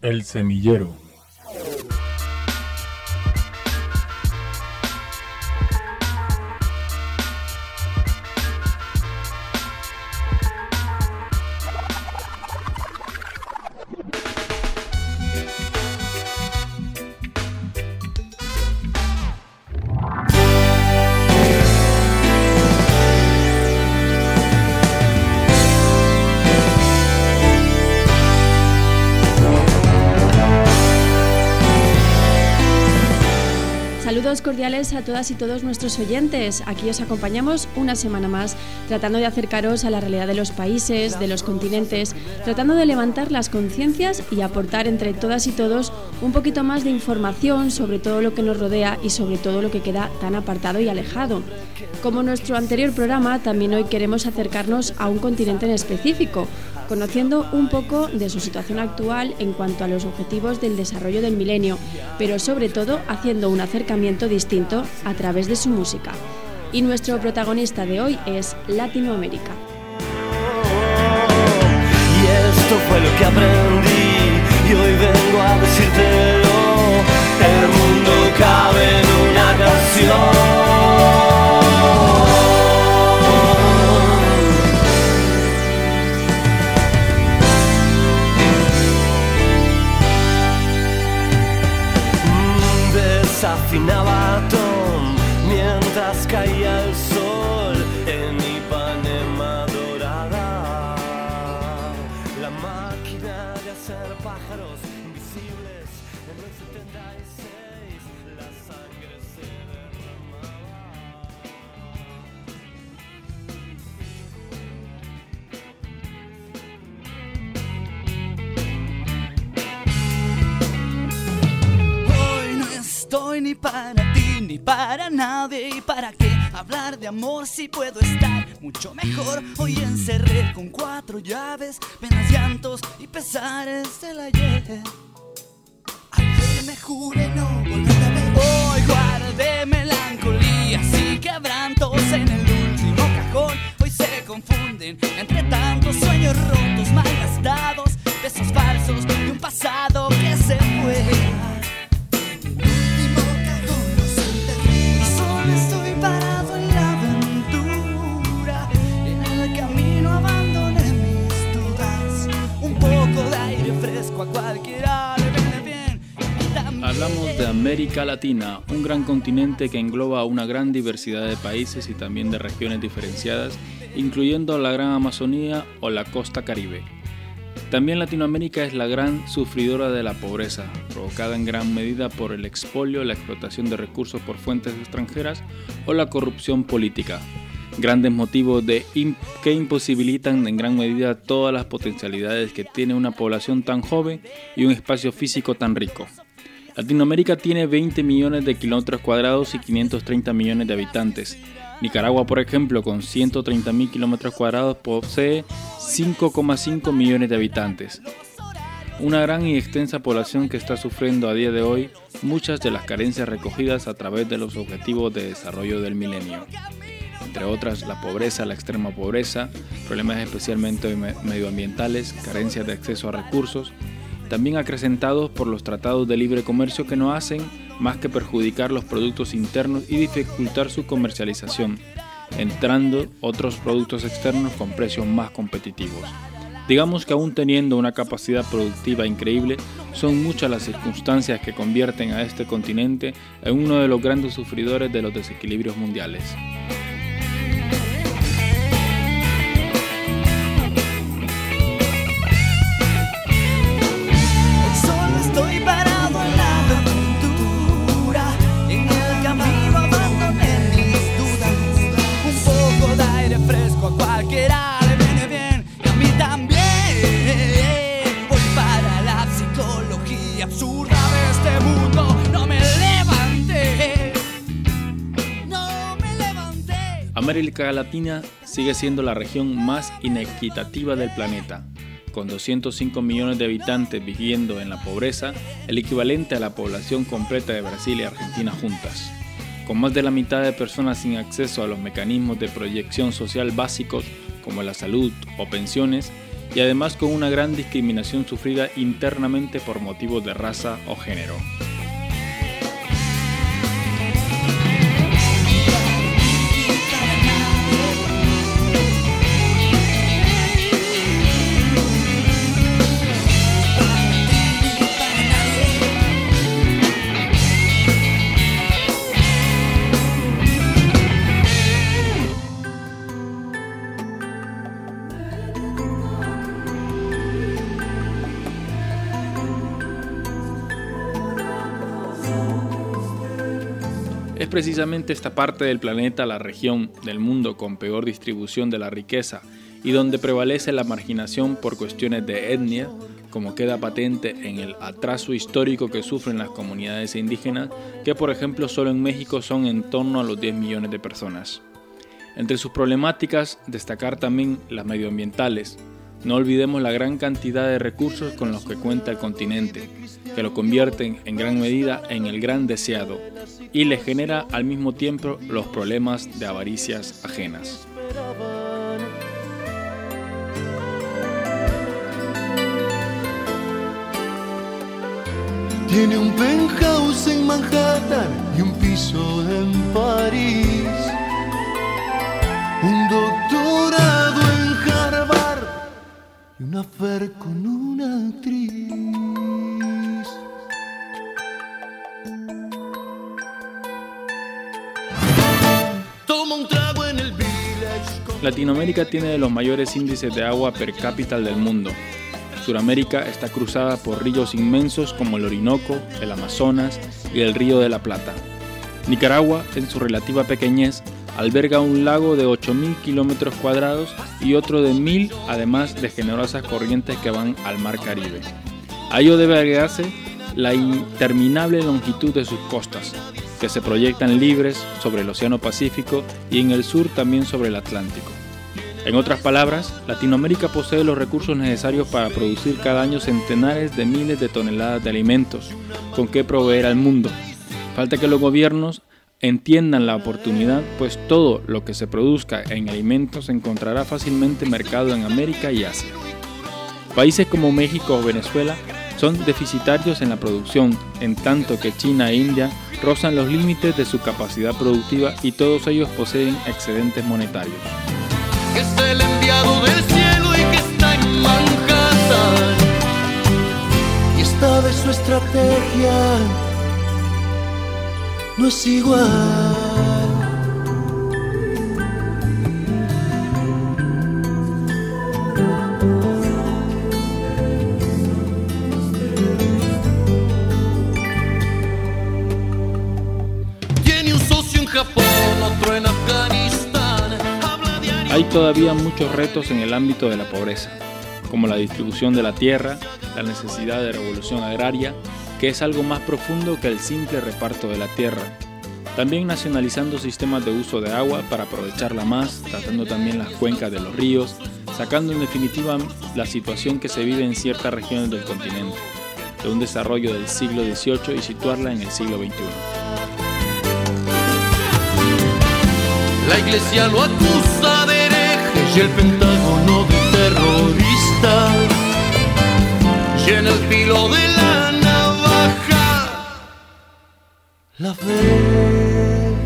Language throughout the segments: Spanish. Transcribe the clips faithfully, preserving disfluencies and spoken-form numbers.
El Semillero. Saludos cordiales a todas y todos nuestros oyentes. Aquí os acompañamos una semana más, tratando de acercaros a la realidad de los países, de los continentes, tratando de levantar las conciencias y aportar entre todas y todos un poquito más de información sobre todo lo que nos rodea y sobre todo lo que queda tan apartado y alejado. Como nuestro anterior programa, también hoy queremos acercarnos a un continente en específico, conociendo un poco de su situación actual en cuanto a los objetivos del desarrollo del milenio, pero sobre todo haciendo un acercamiento distinto a través de su música. Y nuestro protagonista de hoy es Latinoamérica. Y esto fue lo que aprendí y hoy vengo a decírtelo. El mundo cabe en una canción. Desafinaba Tom mientras caía el sol en Ipanema dorada. La máquina de hacer pájaros invisibles en el setenta y seis, la sangre se Estoy ni para ti, ni para nadie. ¿Y para qué hablar de amor si puedo estar mucho mejor? Hoy encerré con cuatro llaves, penas, llantos y pesares del ayer. Ayer me juré no volver a ver. Hoy guardé melancolías y quebrantos en el último cajón. Hoy se confunden entre tantos sueños rotos, malgastados, besos falsos de un pasado que se fue. Hablamos de América Latina, un gran continente que engloba una gran diversidad de países y también de regiones diferenciadas, incluyendo la Gran Amazonía o la costa Caribe. También Latinoamérica es la gran sufridora de la pobreza, provocada en gran medida por el expolio, la explotación de recursos por fuentes extranjeras o la corrupción política. Grandes motivos de imp- que imposibilitan en gran medida todas las potencialidades que tiene una población tan joven y un espacio físico tan rico. Latinoamérica tiene veinte millones de kilómetros cuadrados y quinientos treinta millones de habitantes. Nicaragua, por ejemplo, con ciento treinta mil kilómetros cuadrados, posee cinco coma cinco millones de habitantes. Una gran y extensa población que está sufriendo a día de hoy muchas de las carencias recogidas a través de los objetivos de desarrollo del milenio. Entre otras, la pobreza, la extrema pobreza, problemas especialmente medioambientales, carencias de acceso a recursos, también acrecentados por los tratados de libre comercio que no hacen más que perjudicar los productos internos y dificultar su comercialización, entrando otros productos externos con precios más competitivos. Digamos que aún teniendo una capacidad productiva increíble, son muchas las circunstancias que convierten a este continente en uno de los grandes sufridores de los desequilibrios mundiales. América Latina sigue siendo la región más inequitativa del planeta, con doscientos cinco millones de habitantes viviendo en la pobreza, el equivalente a la población completa de Brasil y Argentina juntas. Con más de la mitad de personas sin acceso a los mecanismos de proyección social básicos como la salud o pensiones, y además con una gran discriminación sufrida internamente por motivos de raza o género. Es precisamente esta parte del planeta la región del mundo con peor distribución de la riqueza y donde prevalece la marginación por cuestiones de etnia, como queda patente en el atraso histórico que sufren las comunidades indígenas, que por ejemplo solo en México son en torno a los diez millones de personas. Entre sus problemáticas, destacar también las medioambientales. No olvidemos la gran cantidad de recursos con los que cuenta el continente, que lo convierten en gran medida en el gran deseado y le genera al mismo tiempo los problemas de avaricias ajenas. Tiene un penthouse en Manhattan y un piso en París, un doctorado en Harvard y un affair con una actriz. Toma un trago en el village. Latinoamérica tiene de los mayores índices de agua per cápita del mundo. Suramérica está cruzada por ríos inmensos como el Orinoco, el Amazonas y el Río de la Plata. Nicaragua, en su relativa pequeñez, alberga un lago de ocho mil kilómetros cuadrados y otro de mil, además de generosas corrientes que van al Mar Caribe. A ello debe agregarse la interminable longitud de sus costas, que se proyectan libres sobre el Océano Pacífico y en el sur también sobre el Atlántico. En otras palabras, Latinoamérica posee los recursos necesarios para producir cada año centenares de miles de toneladas de alimentos, con que proveer al mundo. Falta que los gobiernos entiendan la oportunidad, pues todo lo que se produzca en alimentos encontrará fácilmente mercado en América y Asia. Países como México o Venezuela son deficitarios en la producción, en tanto que China e India rozan los límites de su capacidad productiva y todos ellos poseen excedentes monetarios. Que es el enviado del cielo y que está en Manhattan, y esta vez su estrategia no es igual. Tiene un socio en Japón, otro en Afganistán. Hay todavía muchos retos en el ámbito de la pobreza, como la distribución de la tierra, la necesidad de revolución agraria, que es algo más profundo que el simple reparto de la tierra. También nacionalizando sistemas de uso de agua para aprovecharla más, tratando también las cuencas de los ríos, sacando en definitiva la situación que se vive en ciertas regiones del continente, de un desarrollo del siglo dieciocho y situarla en el siglo veintiuno. La iglesia lo acusa de hereje y el Pentágono de terrorista, y en el filo de la navaja la fe.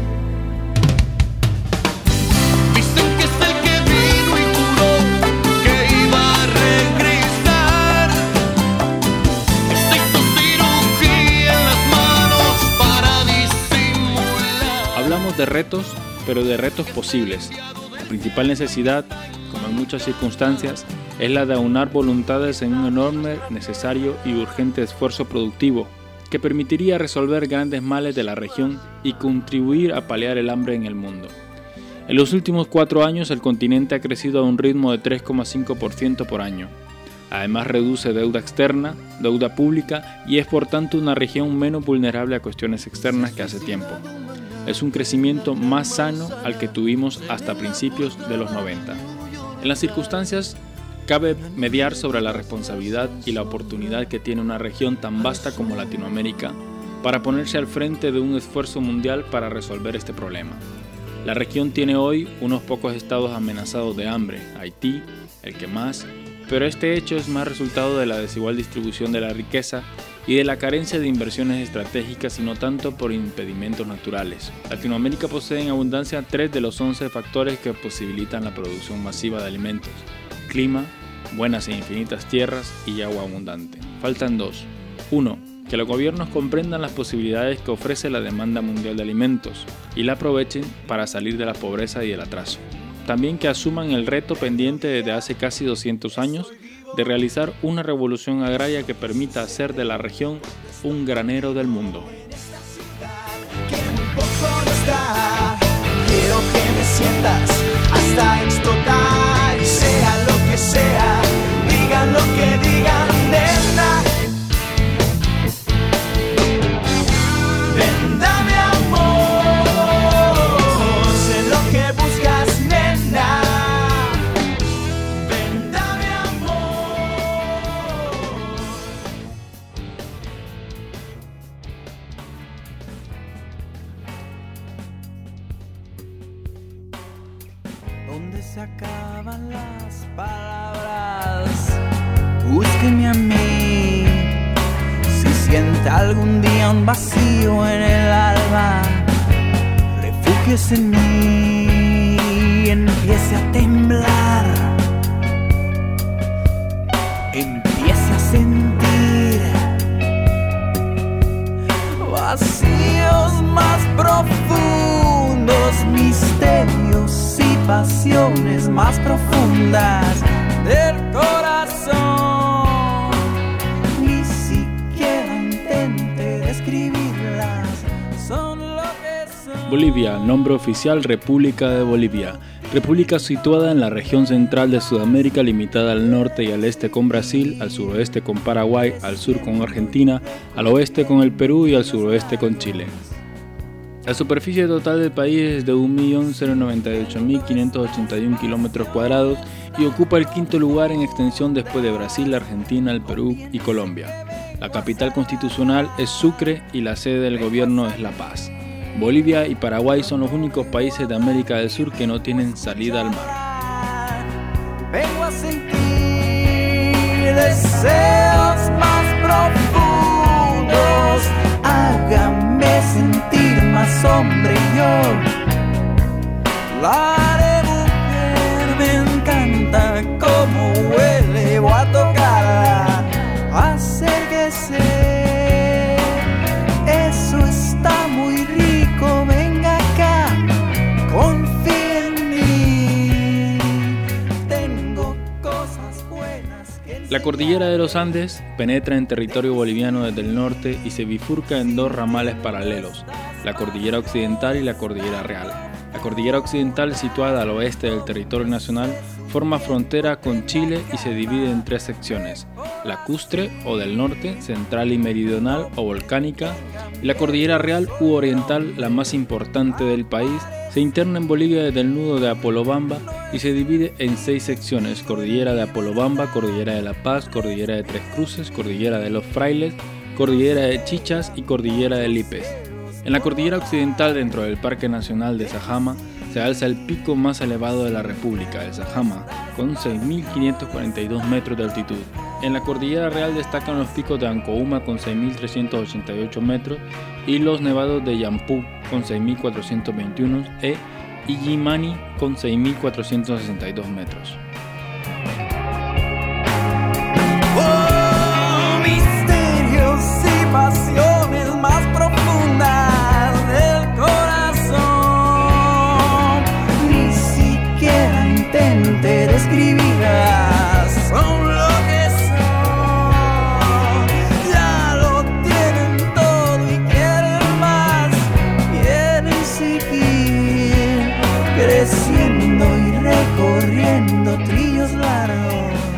Dicen que es el que vino y juró que iba a regresar, que se hizo cirugía en las manos para disimular. Hablamos de retos, pero de retos posibles. La principal necesidad, como en muchas circunstancias, es la de aunar voluntades en un enorme, necesario y urgente esfuerzo productivo que permitiría resolver grandes males de la región y contribuir a paliar el hambre en el mundo. En los últimos cuatro años el continente ha crecido a un ritmo de tres coma cinco por ciento por año. Además reduce deuda externa, deuda pública y es por tanto una región menos vulnerable a cuestiones externas que hace tiempo. Es un crecimiento más sano al que tuvimos hasta principios de los noventa. En las circunstancias, cabe mediar sobre la responsabilidad y la oportunidad que tiene una región tan vasta como Latinoamérica para ponerse al frente de un esfuerzo mundial para resolver este problema. La región tiene hoy unos pocos estados amenazados de hambre: Haití, el que más, pero este hecho es más resultado de la desigual distribución de la riqueza y de la carencia de inversiones estratégicas y no tanto por impedimentos naturales. Latinoamérica posee en abundancia tres de los once factores que posibilitan la producción masiva de alimentos: clima, buenas e infinitas tierras y agua abundante. Faltan dos. Uno, que los gobiernos comprendan las posibilidades que ofrece la demanda mundial de alimentos y la aprovechen para salir de la pobreza y del atraso. También que asuman el reto pendiente desde hace casi doscientos años de realizar una revolución agraria que permita hacer de la región un granero del mundo. Quiero que me sientas hasta explotar y sea lo que sea, digan lo que digan, nena. Ven, dame amor, sé lo que buscas, nena. Ven, dame amor. ¿Dónde se acaban las palabras? Búsqueme a mí. Si siente algún día un vacío en el alma, refúgiese en mí y empiece a temblar. Empiece a sentir vacíos más profundos, misterios y pasiones más profundas del corazón. Ni siquiera intente describirlas, son lo que son. Bolivia, nombre oficial República de Bolivia. República situada en la región central de Sudamérica, limitada al norte y al este con Brasil, al suroeste con Paraguay, al sur con Argentina, al oeste con el Perú y al suroeste con Chile. La superficie total del país es de un millón noventa y ocho mil quinientos ochenta y uno kilómetros cuadrados y ocupa el quinto lugar en extensión después de Brasil, Argentina, el Perú y Colombia. La capital constitucional es Sucre y la sede del gobierno es La Paz. Bolivia y Paraguay son los únicos países de América del Sur que no tienen salida al mar. Vengo a sentir deseos más profundos, hágame sentir más hombre yo. La de mujer me encanta como huele, voy a tocarla, acérquese, eso está muy rico, venga acá, confía en mí, tengo cosas buenas que... La cordillera de los Andes penetra en territorio boliviano desde el norte y se bifurca en dos ramales paralelos, la cordillera occidental y la cordillera real. La cordillera occidental, situada al oeste del territorio nacional, forma frontera con Chile y se divide en tres secciones: lacustre o del norte, central y meridional o volcánica, y la cordillera real u oriental, la más importante del país, se interna en Bolivia desde el nudo de Apolobamba y se divide en seis secciones: cordillera de Apolobamba, cordillera de La Paz, cordillera de Tres Cruces, cordillera de Los Frailes, cordillera de Chichas y cordillera de Lipes. En la cordillera occidental, dentro del Parque Nacional de Sajama, se alza el pico más elevado de la República, el Sajama, con seis mil quinientos cuarenta y dos metros de altitud. En la cordillera real destacan los picos de Ancouma con seis mil trescientos ochenta y ocho metros y los nevados de Yampú con seis mil cuatrocientos veintiuno e Illimani con seis mil cuatrocientos sesenta y dos metros. Oh, misterios y pasiones más profundas del corazón. Ni siquiera intente describirlas, son lo que son. Ya lo tienen todo y quieren más, quieren seguir creciendo y recorriendo trillos largos.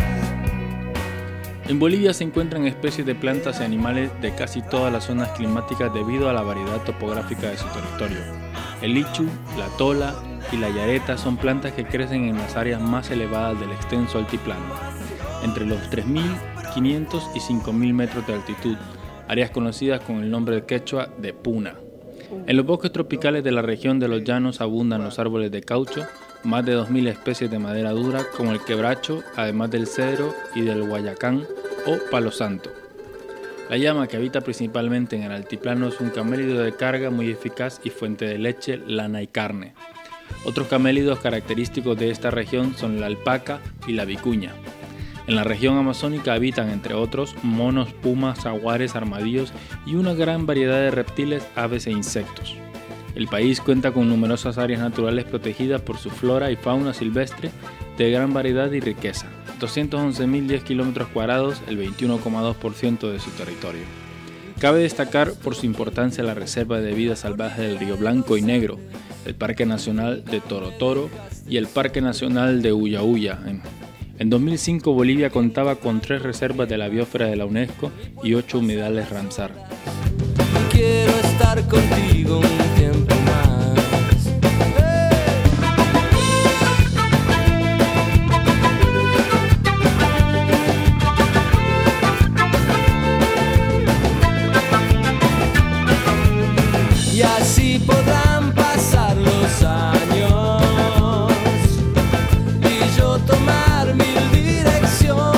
En Bolivia se encuentran especies de plantas y animales de casi todas las zonas climáticas debido a la variedad topográfica de su territorio. El lichu, la tola y la yareta son plantas que crecen en las áreas más elevadas del extenso altiplano, entre los tres mil quinientos y cinco mil metros de altitud, áreas conocidas con el nombre quechua de puna. En los bosques tropicales de la región de los llanos abundan los árboles de caucho, más de dos mil especies de madera dura como el quebracho, además del cedro y del guayacán o palo santo. La llama, que habita principalmente en el altiplano, es un camélido de carga muy eficaz y fuente de leche, lana y carne. Otros camélidos característicos de esta región son la alpaca y la vicuña. En la región amazónica habitan, entre otros, monos, pumas, jaguares, armadillos y una gran variedad de reptiles, aves e insectos. El país cuenta con numerosas áreas naturales protegidas por su flora y fauna silvestre de gran variedad y riqueza. doscientos once mil diez kilómetros cuadrados, el veintiuno coma dos por ciento de su territorio. Cabe destacar por su importancia la Reserva de Vida Salvaje del Río Blanco y Negro, el Parque Nacional de Toro Toro y el Parque Nacional de Ulla Ulla. En dos mil cinco Bolivia contaba con tres reservas de la biosfera de la UNESCO y ocho humedales Ramsar. Quiero estar contigo un tiempo más. Y así podrán pasar los años y yo tomar mil direcciones.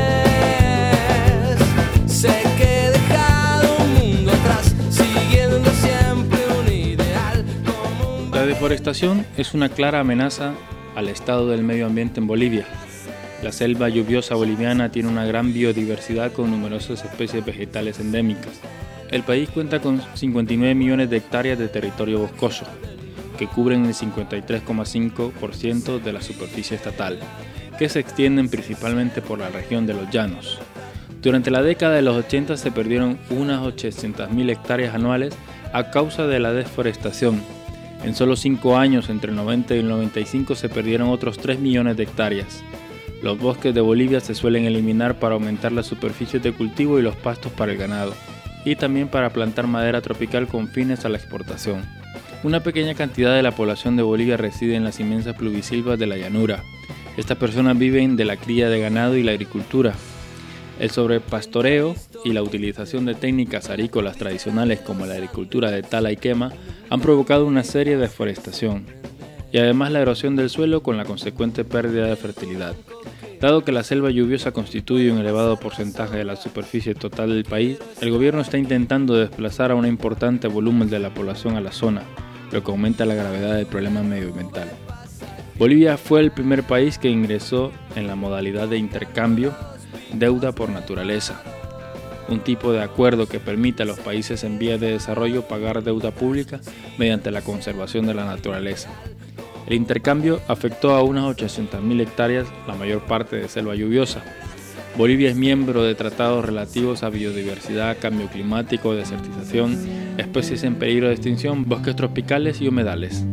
Sé que he dejado un mundo atrás, siguiendo siempre un ideal como un... La deforestación es una clara amenaza al estado del medio ambiente en Bolivia. La selva lluviosa boliviana tiene una gran biodiversidad con numerosas especies vegetales endémicas. El país cuenta con cincuenta y nueve millones de hectáreas de territorio boscoso, que cubren el cincuenta y tres coma cinco por ciento de la superficie estatal, que se extienden principalmente por la región de los llanos. Durante la década de los ochenta se perdieron unas ochocientas mil hectáreas anuales a causa de la deforestación. En solo cinco años, entre el noventa y el noventa y cinco, se perdieron otros tres millones de hectáreas. Los bosques de Bolivia se suelen eliminar para aumentar las superficies de cultivo y los pastos para el ganado, y también para plantar madera tropical con fines a la exportación. Una pequeña cantidad de la población de Bolivia reside en las inmensas pluvisilvas de la llanura. Estas personas viven de la cría de ganado y la agricultura. El sobrepastoreo y la utilización de técnicas agrícolas tradicionales como la agricultura de tala y quema han provocado una seria deforestación, y además la erosión del suelo con la consecuente pérdida de fertilidad. Dado que la selva lluviosa constituye un elevado porcentaje de la superficie total del país, el gobierno está intentando desplazar a un importante volumen de la población a la zona, lo que aumenta la gravedad del problema medioambiental. Bolivia fue el primer país que ingresó en la modalidad de intercambio deuda por naturaleza, un tipo de acuerdo que permite a los países en vías de desarrollo pagar deuda pública mediante la conservación de la naturaleza. El intercambio afectó a unas ochocientas mil hectáreas, la mayor parte de selva lluviosa. Bolivia es miembro de tratados relativos a biodiversidad, cambio climático, desertización, especies en peligro de extinción, bosques tropicales y humedales.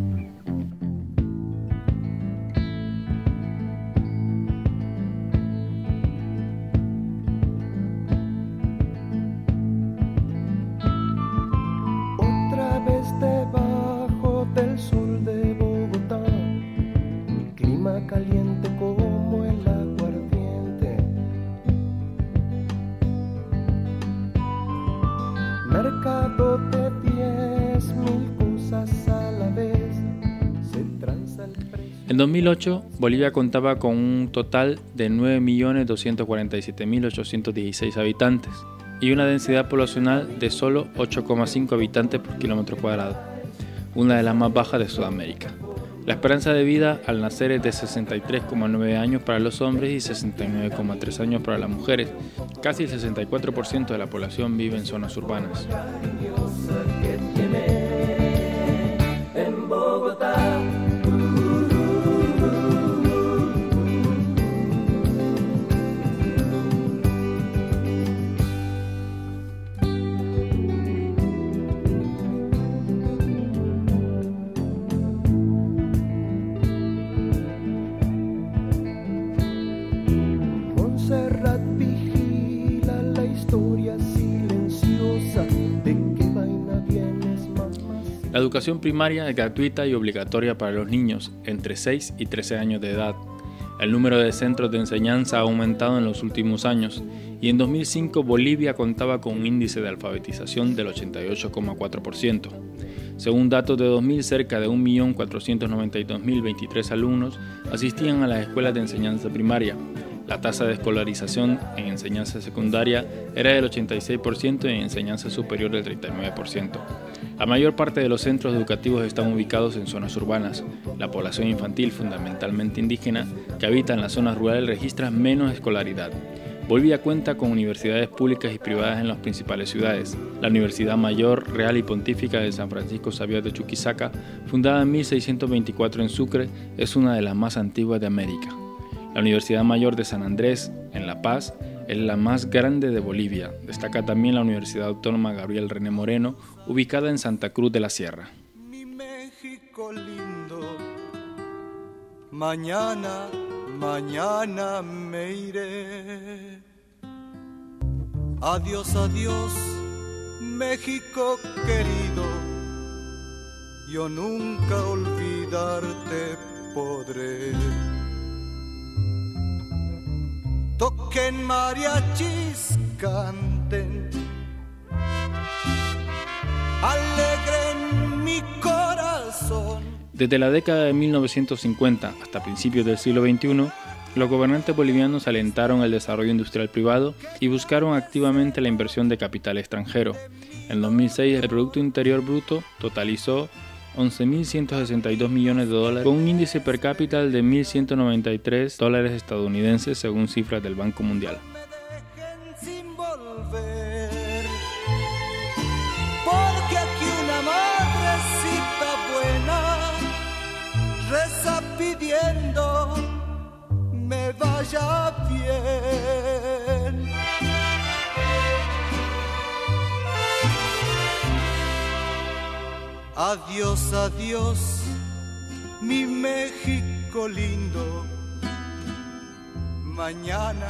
Otra vez debajo del sol de Bogotá, clima caliente como el aguardiente, mercado de diez mil cosas a la vez, se tranza el precio. En dos mil ocho, Bolivia contaba con un total de nueve millones doscientos cuarenta y siete mil ochocientos dieciséis habitantes y una densidad poblacional de solo ocho coma cinco habitantes por kilómetro cuadrado, una de las más bajas de Sudamérica. La esperanza de vida al nacer es de sesenta y tres coma nueve años para los hombres y sesenta y nueve coma tres años para las mujeres. Casi el sesenta y cuatro por ciento de la población vive en zonas urbanas. En Bogotá. Montserrat vigila la historia silenciosa de qué vaina vienes, mamá. La educación primaria es gratuita y obligatoria para los niños entre seis y trece años de edad. El número de centros de enseñanza ha aumentado en los últimos años y en dos mil cinco Bolivia contaba con un índice de alfabetización del ochenta y ocho coma cuatro por ciento. Según datos de dos mil, cerca de un millón cuatrocientos noventa y dos mil veintitrés alumnos asistían a las escuelas de enseñanza primaria. La tasa de escolarización en enseñanza secundaria era del ochenta y seis por ciento y en enseñanza superior del treinta y nueve por ciento. La mayor parte de los centros educativos están ubicados en zonas urbanas. La población infantil, fundamentalmente indígena, que habita en las zonas rurales registra menos escolaridad. Bolivia cuenta con universidades públicas y privadas en las principales ciudades. La Universidad Mayor Real y Pontífica de San Francisco Xavier de Chuquisaca, fundada en mil seiscientos veinticuatro en Sucre, es una de las más antiguas de América. La Universidad Mayor de San Andrés, en La Paz, es la más grande de Bolivia. Destaca también la Universidad Autónoma Gabriel René Moreno, ubicada en Santa Cruz de la Sierra. Mi México lindo, mañana, mañana me iré. Adiós, adiós, México querido, yo nunca olvidarte podré. Toquen mariachis, canten, alegren mi corazón. Desde la década de mil novecientos cincuenta hasta principios del siglo veintiuno, los gobernantes bolivianos alentaron el desarrollo industrial privado y buscaron activamente la inversión de capital extranjero. En dos mil seis, el Producto Interior Bruto totalizó once mil ciento sesenta y dos millones de dólares, con un índice per cápita de mil ciento noventa y tres dólares estadounidenses según cifras del Banco Mundial. Sin volver, porque aquí una madrecita buena reza pidiendo me vaya bien. Adiós, adiós, mi México lindo. Mañana,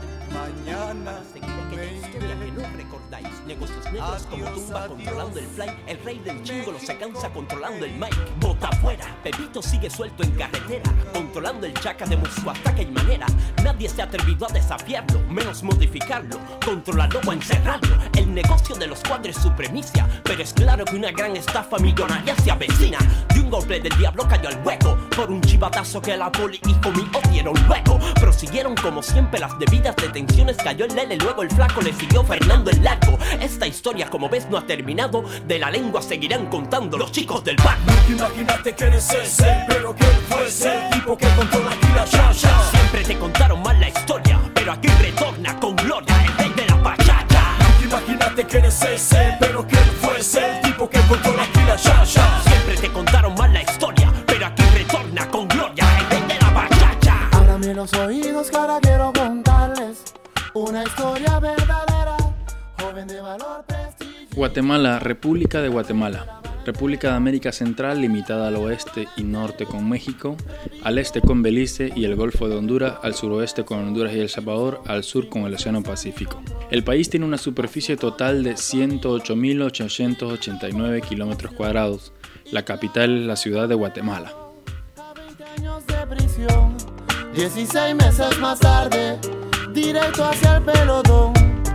mañana me iré. Que no recordáis, negocios negros como tumba controlando el fly. El rey del chingolo se cansa controlando el mic. Bota fuera, Pepito sigue suelto en carretera, controlando el chaca de su ataque y manera. Nadie se ha atrevido a desafiarlo, menos modificarlo, controlarlo o encerrarlo. El negocio de los cuadros es su premicia, pero es claro que una gran estafa millonaria se avecina. De un golpe del diablo cayó al hueco, por un chivatazo que la poli y conmigo dieron luego. Prosiguieron como siempre las debidas detenciones, cayó el Lele, luego el flaco le siguió Fernando el Largo. Esta historia como ves no ha terminado, de la lengua seguirán contando los chicos del bar. Imagínate que eres ese, pero que fuese el tipo que controla aquí la chacha. Siempre te contaron mal la historia, pero aquí retorna con gloria el rey de la bachata. Imagínate que eres ese, pero que fuese el tipo que controla aquí la chacha. Siempre te contaron mal la historia, pero aquí retorna con gloria el rey de la bachata. Ábrame los oídos que ahora quiero contarles una historia verdadera, joven de valor, prestigio. Guatemala, República de Guatemala. República de América Central, limitada al oeste y norte con México, al este con Belice y el Golfo de Honduras, al suroeste con Honduras y El Salvador, al sur con el Océano Pacífico. El país tiene una superficie total de ciento ocho mil ochocientos ochenta y nueve kilómetros cuadrados. La capital es la ciudad de Guatemala. veinte años de prisión, dieciséis meses más tarde, directo hacia el pelotón.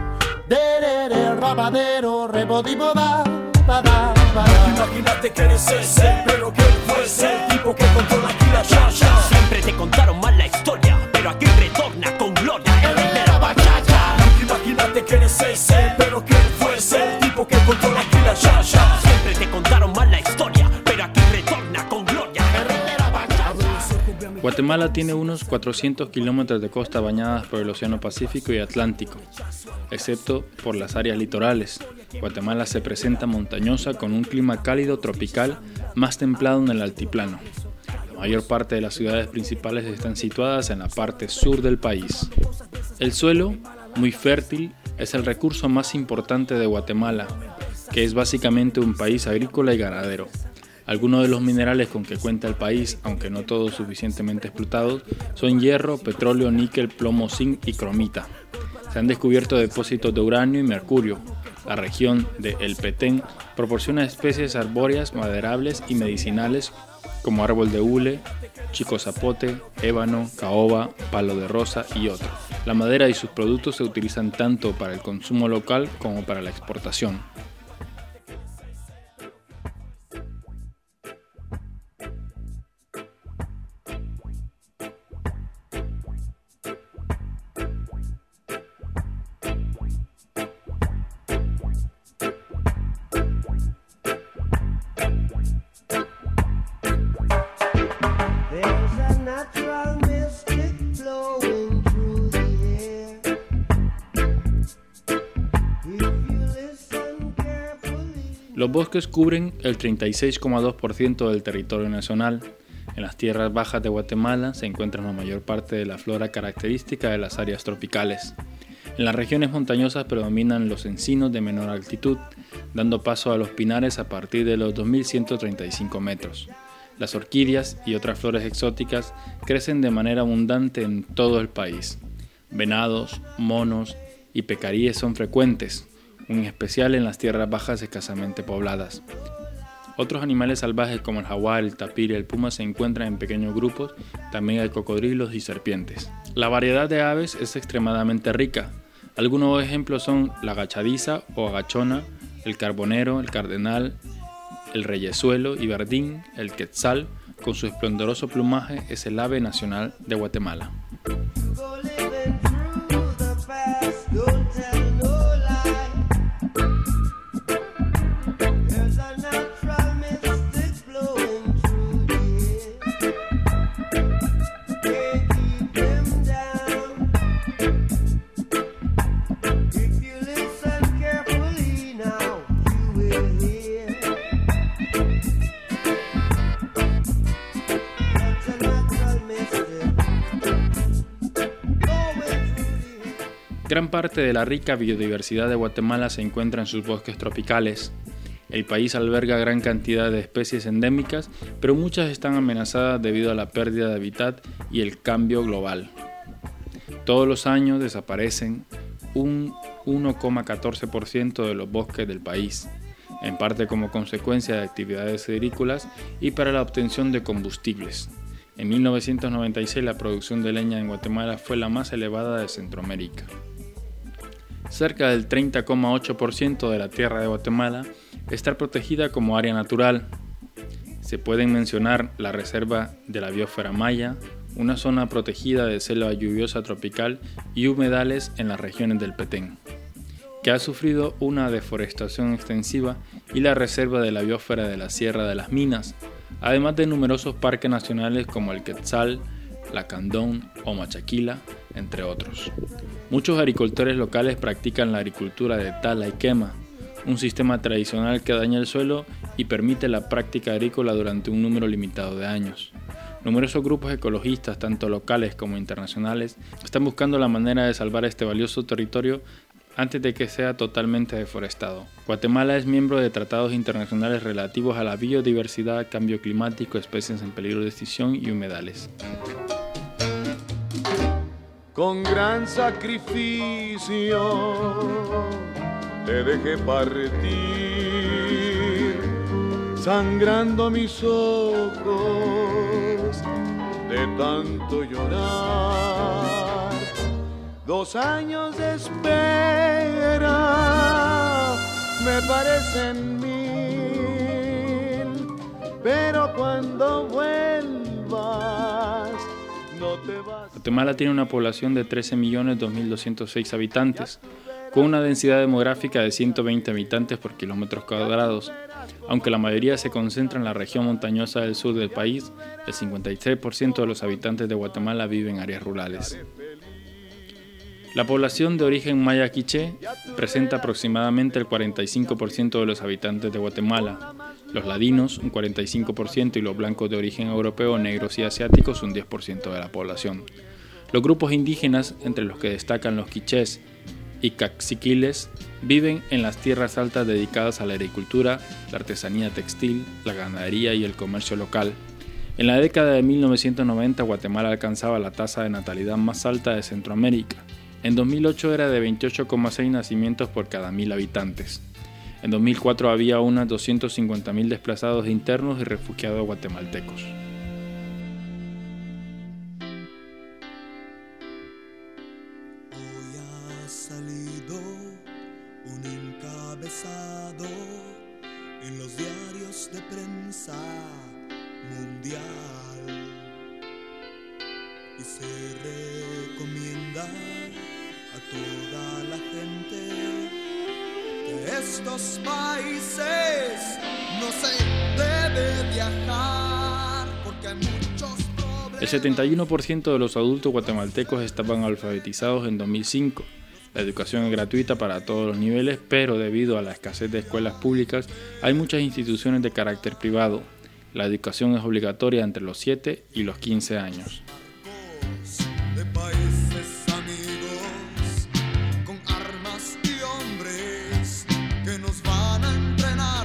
Derere, rabadero, rebodiboda, bada, bada. Imagínate que eres ese, pero que fuese el tipo que controla aquí la chacha. Siempre te contaron mal la historia, pero aquí retorna con gloria el rey de la bachata. Imagínate que eres ese, pero que fuese el tipo que controla aquí la chacha. Siempre te contaron mal la historia, pero aquí retorna con gloria el rey de la bachata. Guatemala tiene unos cuatrocientos kilómetros de costa bañadas por el Océano Pacífico y Atlántico, excepto por las áreas litorales. Guatemala se presenta montañosa con un clima cálido tropical más templado en el altiplano. La mayor parte de las ciudades principales están situadas en la parte sur del país. El suelo, muy fértil, es el recurso más importante de Guatemala, que es básicamente un país agrícola y ganadero. Algunos de los minerales con que cuenta el país, aunque no todos suficientemente explotados, son hierro, petróleo, níquel, plomo, zinc y cromita. Se han descubierto depósitos de uranio y mercurio. La región de El Petén proporciona especies arbóreas, maderables y medicinales como árbol de hule, chico zapote, ébano, caoba, palo de rosa y otros. La madera y sus productos se utilizan tanto para el consumo local como para la exportación. Los bosques cubren el treinta y seis coma dos por ciento del territorio nacional. En las tierras bajas de Guatemala se encuentra la mayor parte de la flora característica de las áreas tropicales. En las regiones montañosas predominan los encinos de menor altitud, dando paso a los pinares a partir de los dos mil ciento treinta y cinco metros. Las orquídeas y otras flores exóticas crecen de manera abundante en todo el país. Venados, monos y pecaríes son frecuentes, en especial en las tierras bajas escasamente pobladas. Otros animales salvajes como el jaguar, el tapir y el puma se encuentran en pequeños grupos, también hay cocodrilos y serpientes. La variedad de aves es extremadamente rica. Algunos ejemplos son la agachadiza o agachona, el carbonero, el cardenal, el reyezuelo y verdín, el quetzal, con su esplendoroso plumaje, es el ave nacional de Guatemala. Gran parte de la rica biodiversidad de Guatemala se encuentra en sus bosques tropicales. El país alberga gran cantidad de especies endémicas, pero muchas están amenazadas debido a la pérdida de hábitat y el cambio global. Todos los años desaparecen un uno coma catorce por ciento de los bosques del país, en parte como consecuencia de actividades agrícolas y para la obtención de combustibles. En mil novecientos noventa y seis la producción de leña en Guatemala fue la más elevada de Centroamérica. Cerca del treinta coma ocho por ciento de la tierra de Guatemala está protegida como área natural. Se pueden mencionar la Reserva de la Biosfera Maya, una zona protegida de selva lluviosa tropical y humedales en las regiones del Petén, que ha sufrido una deforestación extensiva, y la Reserva de la Biosfera de la Sierra de las Minas, además de numerosos parques nacionales como el Quetzal, Lacandón o Machaquila, entre otros. Muchos agricultores locales practican la agricultura de tala y quema, un sistema tradicional que daña el suelo y permite la práctica agrícola durante un número limitado de años. Numerosos grupos ecologistas, tanto locales como internacionales, están buscando la manera de salvar este valioso territorio antes de que sea totalmente deforestado. Guatemala es miembro de tratados internacionales relativos a la biodiversidad, cambio climático, especies en peligro de extinción y humedales. Con gran sacrificio te dejé partir, sangrando mis ojos de tanto llorar. Dos años de espera me parecen mil, pero cuando vuelvas no te vas. Guatemala tiene una población de trece millones dos mil doscientos seis habitantes, con una densidad demográfica de ciento veinte habitantes por kilómetros cuadrados. Aunque la mayoría se concentra en la región montañosa del sur del país, el cincuenta y tres por ciento de los habitantes de Guatemala viven en áreas rurales. La población de origen maya quiché presenta aproximadamente el cuarenta y cinco por ciento de los habitantes de Guatemala, los ladinos un cuarenta y cinco por ciento y los blancos de origen europeo, negros y asiáticos un diez por ciento de la población. Los grupos indígenas, entre los que destacan los quichés y caciquiles, viven en las tierras altas dedicadas a la agricultura, la artesanía textil, la ganadería y el comercio local. En la década de mil novecientos noventa, Guatemala alcanzaba la tasa de natalidad más alta de Centroamérica. En dos mil ocho era de veintiocho coma seis nacimientos por cada mil habitantes. En dos mil cuatro había unos doscientos cincuenta mil desplazados internos y refugiados guatemaltecos. publicado en los diarios de prensa mundial y se recomienda a toda la gente que estos países no se debe viajar porque hay muchos problemas. El setenta y uno por ciento de los adultos guatemaltecos estaban alfabetizados en dos mil cinco. La educación es gratuita para todos los niveles, pero debido a la escasez de escuelas públicas, hay muchas instituciones de carácter privado. La educación es obligatoria entre los siete y los quince años. De países amigos, con armas y hombres que nos van a entrenar.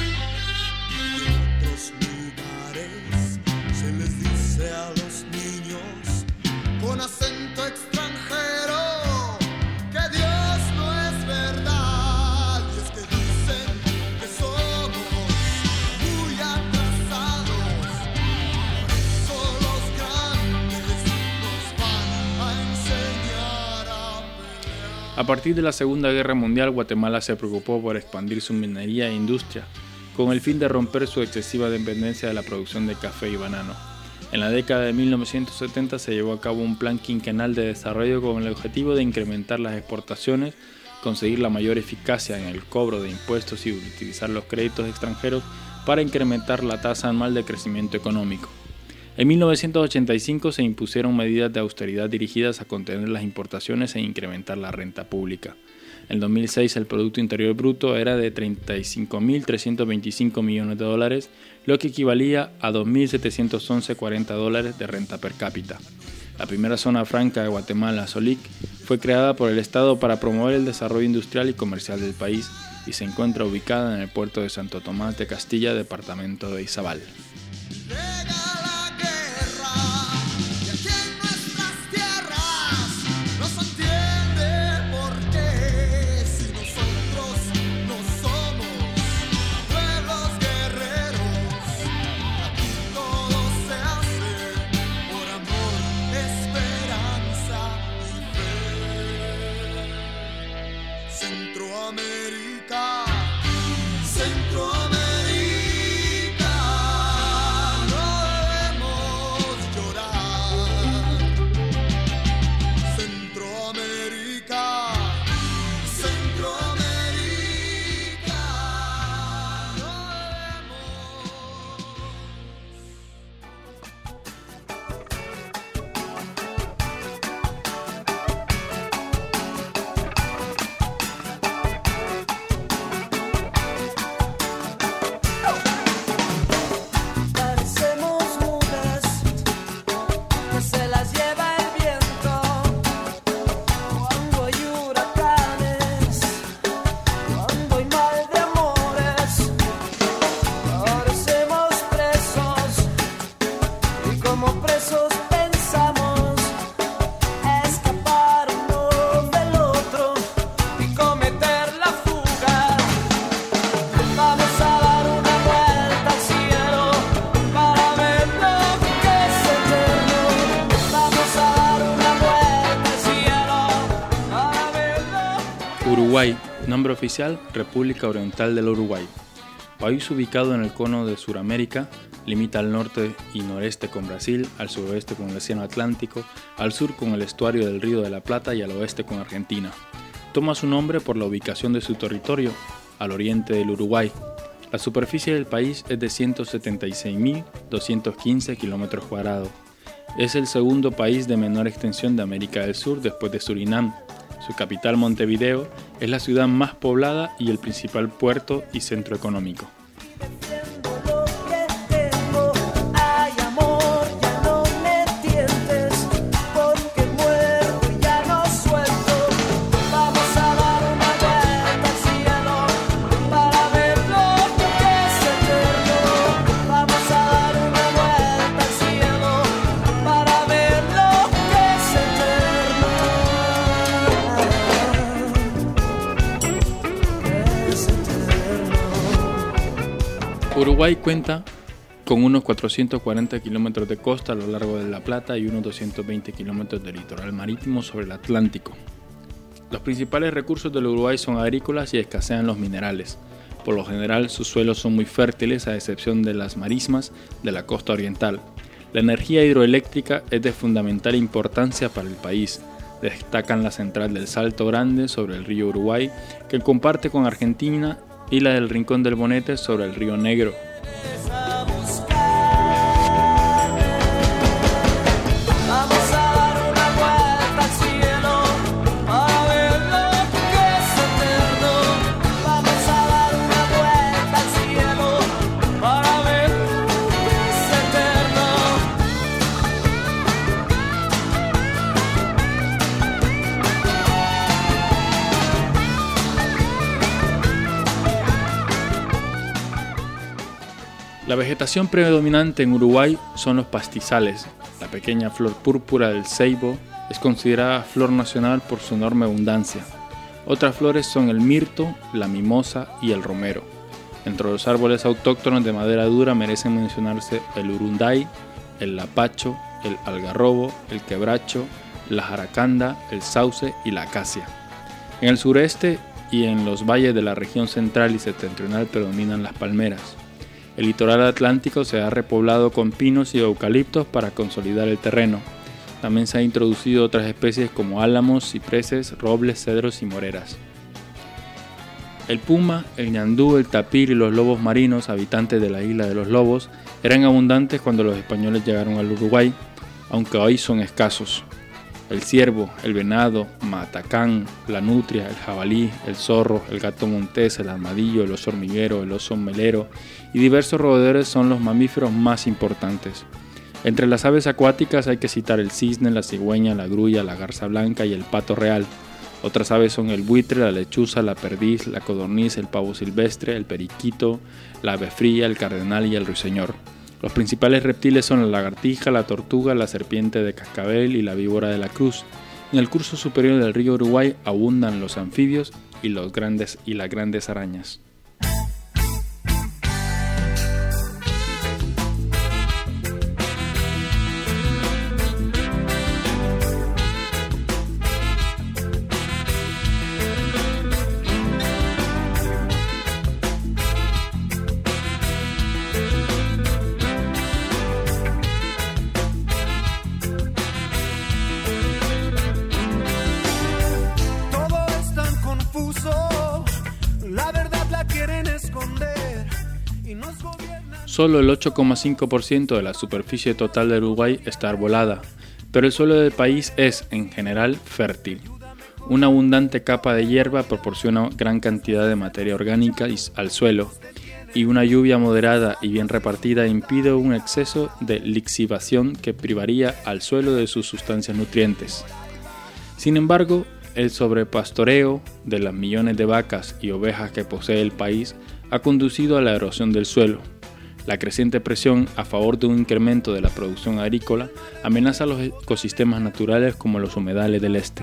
En otros lugares se les dice a los niños con acento extranjero que Dios no es verdad. Y es que dicen que somos muy atrasados, por eso los grandes nos van a enseñar a pelear. A partir de la Segunda Guerra Mundial, Guatemala se preocupó por expandir su minería e industria, con el fin de romper su excesiva dependencia de la producción de café y banano. En la década de mil novecientos setenta se llevó a cabo un plan quinquenal de desarrollo con el objetivo de incrementar las exportaciones, conseguir la mayor eficacia en el cobro de impuestos y utilizar los créditos extranjeros para incrementar la tasa anual de crecimiento económico. En mil novecientos ochenta y cinco se impusieron medidas de austeridad dirigidas a contener las importaciones e incrementar la renta pública. En dos mil seis el Producto Interior Bruto era de treinta y cinco mil trescientos veinticinco millones de dólares, lo que equivalía a dos mil setecientos once coma cuarenta dólares de renta per cápita. La primera zona franca de Guatemala, Solic, fue creada por el Estado para promover el desarrollo industrial y comercial del país y se encuentra ubicada en el puerto de Santo Tomás de Castilla, departamento de Izabal. Centroamérica, Centroamérica, no debemos llorar. Centroamérica, Centroamérica, no Uruguay, nombre oficial, República Oriental del Uruguay. País ubicado en el cono de Suramérica, limita al norte y noreste con Brasil, al suroeste con el Océano Atlántico, al sur con el estuario del Río de la Plata y al oeste con Argentina. Toma su nombre por la ubicación de su territorio, al oriente del Uruguay. La superficie del país es de ciento setenta y seis mil doscientos quince kilómetros cuadrados. Es el segundo país de menor extensión de América del Sur después de Surinam. Su capital, Montevideo, es la ciudad más poblada y el principal puerto y centro económico. Uruguay cuenta con unos cuatrocientos cuarenta kilómetros de costa a lo largo de La Plata y unos doscientos veinte kilómetros de litoral marítimo sobre el Atlántico. Los principales recursos del Uruguay son agrícolas y escasean los minerales. Por lo general, sus suelos son muy fértiles, a excepción de las marismas de la costa oriental. La energía hidroeléctrica es de fundamental importancia para el país. Destacan la central del Salto Grande sobre el río Uruguay, que comparte con Argentina, y la del Rincón del Bonete sobre el río Negro. La vegetación predominante en Uruguay son los pastizales. La pequeña flor púrpura del ceibo es considerada flor nacional por su enorme abundancia. Otras flores son el mirto, la mimosa y el romero. Entre los árboles autóctonos de madera dura merecen mencionarse el urunday, el lapacho, el algarrobo, el quebracho, la jaracanda, el sauce y la acacia. En el sureste y en los valles de la región central y septentrional predominan las palmeras. El litoral atlántico se ha repoblado con pinos y eucaliptos para consolidar el terreno. También se han introducido otras especies como álamos, cipreses, robles, cedros y moreras. El puma, el ñandú, el tapir y los lobos marinos, habitantes de la isla de los lobos, eran abundantes cuando los españoles llegaron al Uruguay, aunque hoy son escasos. El ciervo, el venado, matacán, la nutria, el jabalí, el zorro, el gato montés, el armadillo, el oso hormiguero, el oso melero y diversos roedores son los mamíferos más importantes. Entre las aves acuáticas hay que citar el cisne, la cigüeña, la grulla, la garza blanca y el pato real. Otras aves son el buitre, la lechuza, la perdiz, la codorniz, el pavo silvestre, el periquito, la ave fría, el cardenal y el ruiseñor. Los principales reptiles son la lagartija, la tortuga, la serpiente de cascabel y la víbora de la cruz. En el curso superior del río Uruguay abundan los anfibios y, los grandes, y las grandes arañas. Solo el ocho coma cinco por ciento de la superficie total de Uruguay está arbolada, pero el suelo del país es, en general, fértil. Una abundante capa de hierba proporciona gran cantidad de materia orgánica al suelo, y una lluvia moderada y bien repartida impide un exceso de lixiviación que privaría al suelo de sus sustancias nutrientes. Sin embargo, el sobrepastoreo de las millones de vacas y ovejas que posee el país ha conducido a la erosión del suelo. La creciente presión a favor de un incremento de la producción agrícola amenaza los ecosistemas naturales como los humedales del este.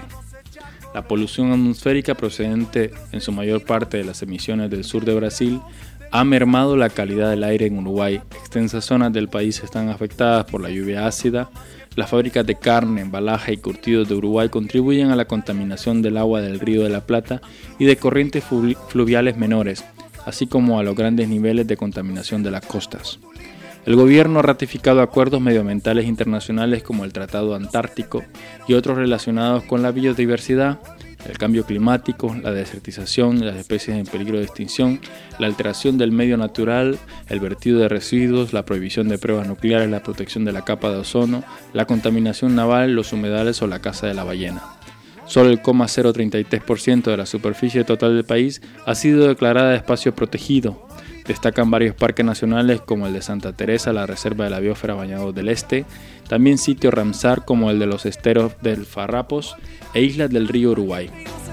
La polución atmosférica procedente en su mayor parte de las emisiones del sur de Brasil ha mermado la calidad del aire en Uruguay. Extensas zonas del país están afectadas por la lluvia ácida. Las fábricas de carne, embalaje y curtidos de Uruguay contribuyen a la contaminación del agua del Río de la Plata y de corrientes fluviales menores, así como a los grandes niveles de contaminación de las costas. El gobierno ha ratificado acuerdos medioambientales internacionales como el Tratado Antártico y otros relacionados con la biodiversidad, el cambio climático, la desertización, las especies en peligro de extinción, la alteración del medio natural, el vertido de residuos, la prohibición de pruebas nucleares, la protección de la capa de ozono, la contaminación naval, los humedales o la caza de la ballena. Solo el cero coma treinta y tres por ciento de la superficie total del país ha sido declarada de espacio protegido. Destacan varios parques nacionales como el de Santa Teresa, la Reserva de la Biosfera Bañados del Este, también sitios Ramsar como el de los esteros del Farrapos e islas del río Uruguay.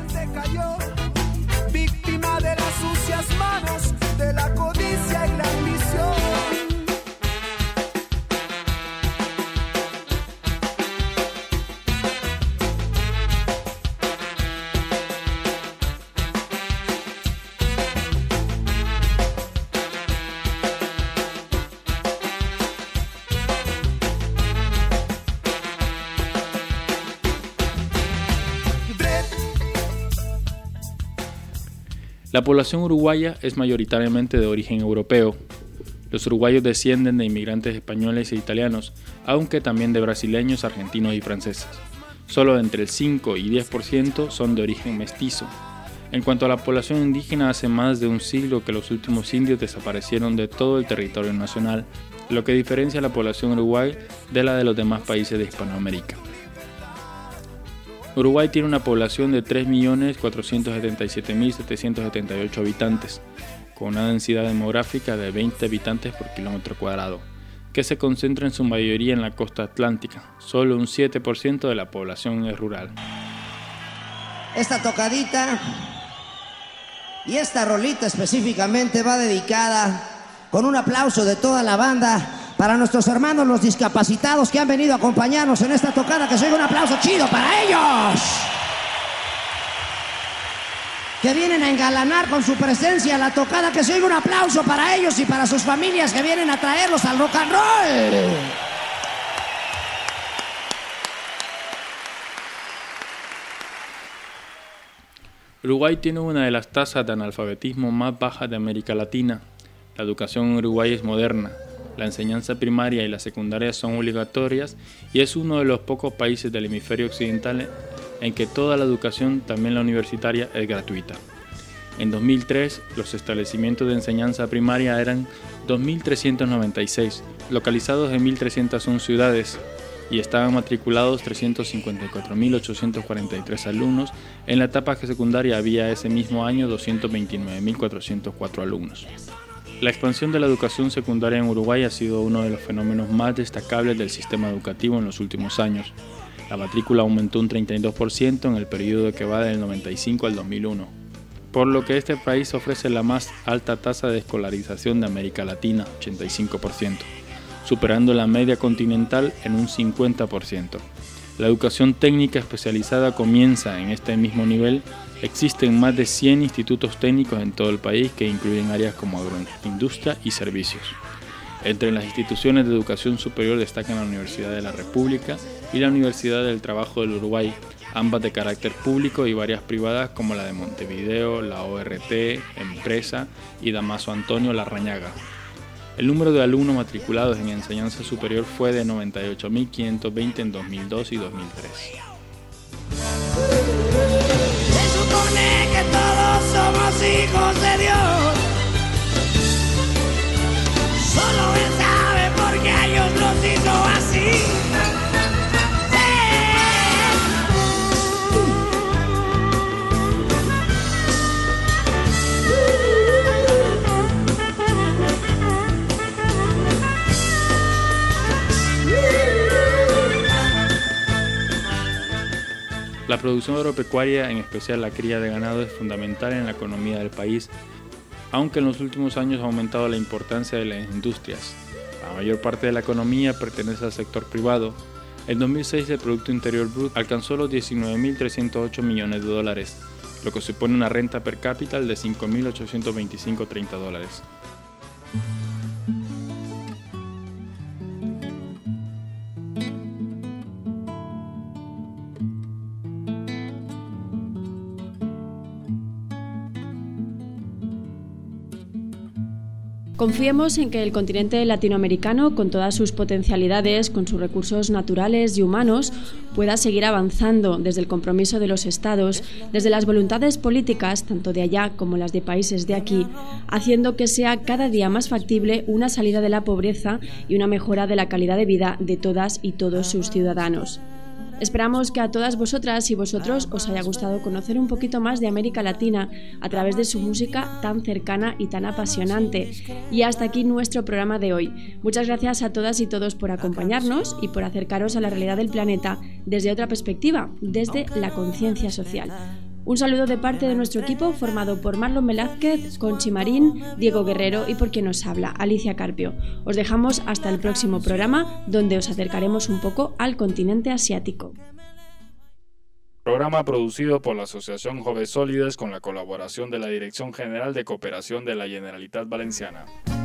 Víctima de las sucias manos, de la codicia y la ambición. La población uruguaya es mayoritariamente de origen europeo. Los uruguayos descienden de inmigrantes españoles e italianos, aunque también de brasileños, argentinos y franceses. Solo entre el cinco y diez por ciento son de origen mestizo. En cuanto a la población indígena, hace más de un siglo que los últimos indios desaparecieron de todo el territorio nacional, lo que diferencia a la población uruguaya de la de los demás países de Hispanoamérica. Uruguay tiene una población de tres millones cuatrocientos setenta y siete mil setecientos setenta y ocho habitantes, con una densidad demográfica de veinte habitantes por kilómetro cuadrado, que se concentra en su mayoría en la costa atlántica. Solo un siete por ciento de la población es rural. Esta tocadita y esta rolita específicamente va dedicada con un aplauso de toda la banda para nuestros hermanos los discapacitados que han venido a acompañarnos en esta tocada. Que se oiga un aplauso chido para ellos, que vienen a engalanar con su presencia la tocada. Que se oiga un aplauso para ellos y para sus familias que vienen a traerlos al rock and roll. Uruguay tiene una de las tasas de analfabetismo más bajas de América Latina. La educación en Uruguay es moderna, la enseñanza primaria y la secundaria son obligatorias y es uno de los pocos países del hemisferio occidental en que toda la educación, también la universitaria, es gratuita. En dos mil tres, los establecimientos de enseñanza primaria eran dos mil trescientos noventa y seis, localizados en mil trescientas una ciudades, y estaban matriculados trescientos cincuenta y cuatro mil ochocientos cuarenta y tres alumnos. En la etapa secundaria había ese mismo año doscientos veintinueve mil cuatrocientos cuatro alumnos. La expansión de la educación secundaria en Uruguay ha sido uno de los fenómenos más destacables del sistema educativo en los últimos años. La matrícula aumentó un treinta y dos por ciento en el periodo que va del noventa y cinco al dos mil uno, por lo que este país ofrece la más alta tasa de escolarización de América Latina, ochenta y cinco por ciento. Superando la media continental en un cincuenta por ciento. La educación técnica especializada comienza en este mismo nivel. Existen más de cien institutos técnicos en todo el país que incluyen áreas como agroindustria y servicios. Entre las instituciones de educación superior destacan la Universidad de la República y la Universidad del Trabajo del Uruguay, ambas de carácter público, y varias privadas como la de Montevideo, la O R T, Empresa y Damaso Antonio Larrañaga. El número de alumnos matriculados en enseñanza superior fue de noventa y ocho mil quinientos veinte en dos mil dos y dos mil tres. Se supone que todos somos hijos de Dios. Solo Él sabe por qué a ellos los hizo así. La producción agropecuaria, en especial la cría de ganado, es fundamental en la economía del país, aunque en los últimos años ha aumentado la importancia de las industrias. La mayor parte de la economía pertenece al sector privado. En dos mil seis el Producto Interior Bruto alcanzó los diecinueve mil trescientos ocho millones de dólares, lo que supone una renta per cápita de cinco mil ochocientos veinticinco punto treinta dólares. Confiemos en que el continente latinoamericano, con todas sus potencialidades, con sus recursos naturales y humanos, pueda seguir avanzando desde el compromiso de los Estados, desde las voluntades políticas, tanto de allá como las de países de aquí, haciendo que sea cada día más factible una salida de la pobreza y una mejora de la calidad de vida de todas y todos sus ciudadanos. Esperamos que a todas vosotras y vosotros os haya gustado conocer un poquito más de América Latina a través de su música tan cercana y tan apasionante. Y hasta aquí nuestro programa de hoy. Muchas gracias a todas y todos por acompañarnos y por acercaros a la realidad del planeta desde otra perspectiva, desde la conciencia social. Un saludo de parte de nuestro equipo formado por Marlon Velázquez, Conchi Marín, Diego Guerrero y por quien nos habla, Alicia Carpio. Os dejamos hasta el próximo programa, donde os acercaremos un poco al continente asiático. Programa producido por la Asociación Joves Sólides con la colaboración de la Dirección General de Cooperación de la Generalitat Valenciana.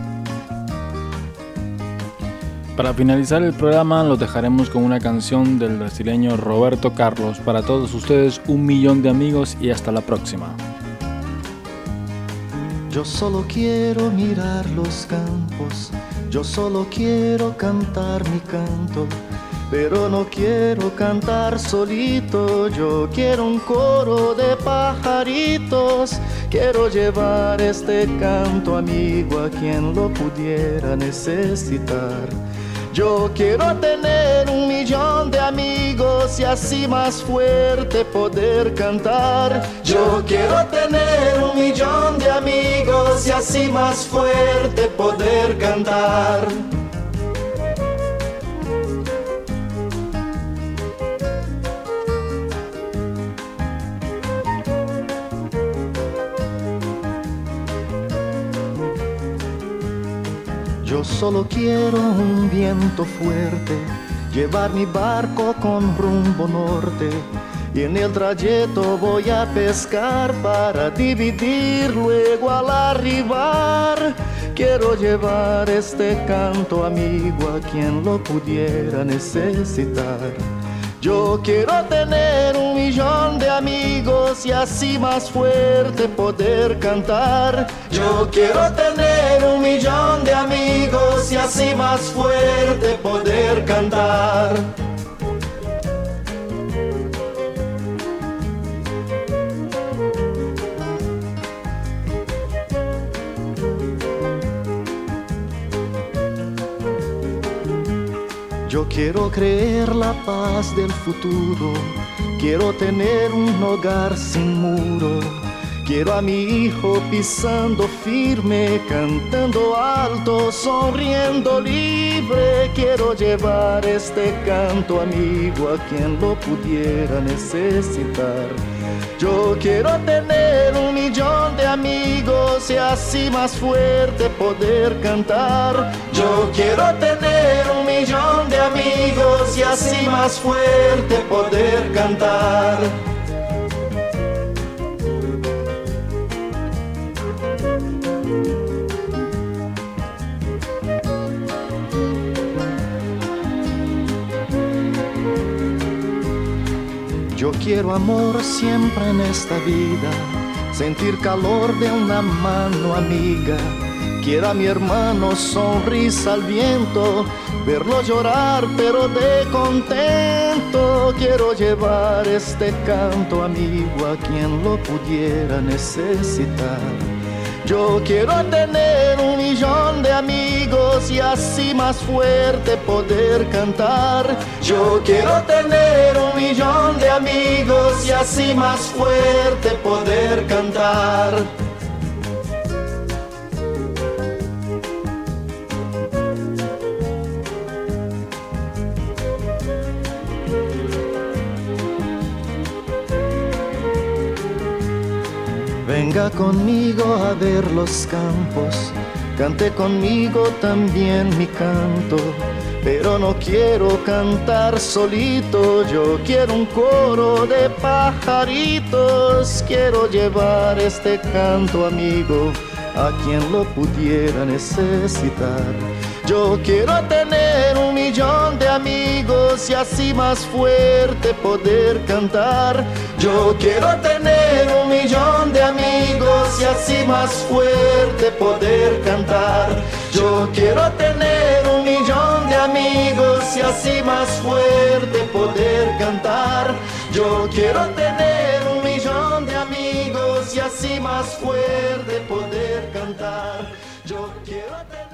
Para finalizar el programa los dejaremos con una canción del brasileño Roberto Carlos. Para todos ustedes, un millón de amigos y hasta la próxima. Yo solo quiero mirar los campos, yo solo quiero cantar mi canto, pero no quiero cantar solito, yo quiero un coro de pajaritos. Quiero llevar este canto amigo a quien lo pudiera necesitar. Yo quiero tener un millón de amigos y así más fuerte poder cantar. Yo quiero tener un millón de amigos y así más fuerte poder cantar. Yo solo quiero un viento fuerte, llevar mi barco con rumbo norte, y en el trayecto voy a pescar para dividir luego al arribar. Quiero llevar este canto amigo a quien lo pudiera necesitar. Yo quiero tener un millón de amigos y así más fuerte poder cantar. Yo quiero tener un millón de amigos y así más fuerte poder cantar. Yo quiero creer la paz del futuro, quiero tener un hogar sin muro. Quiero a mi hijo pisando firme, cantando alto, sonriendo libre. Quiero llevar este canto amigo a quien lo pudiera necesitar. Yo quiero tener un millón de amigos y así más fuerte poder cantar. Yo quiero tener un millón de amigos y así más fuerte poder cantar. Yo quiero amor siempre en esta vida, sentir calor de una mano amiga. Quiero a mi hermano sonrisa al viento, verlo llorar pero de contento. Quiero llevar este canto amigo a quien lo pudiera necesitar. Yo quiero tener un millón de amigos y así más fuerte poder cantar. Yo quiero tener un millón de amigos y así más fuerte poder cantar. Venga conmigo a ver los campos, cante conmigo también mi canto, pero no quiero cantar solito, yo quiero un coro de pajaritos. Quiero llevar este canto amigo a quien lo pudiera necesitar. Yo quiero tener un millón de amigos y así más fuerte poder cantar. Yo quiero tener un millón de amigos y así más fuerte poder cantar. Yo quiero tener un millón de amigos y así más fuerte poder cantar. Yo quiero tener un millón de amigos y así más fuerte poder cantar. Yo quiero tener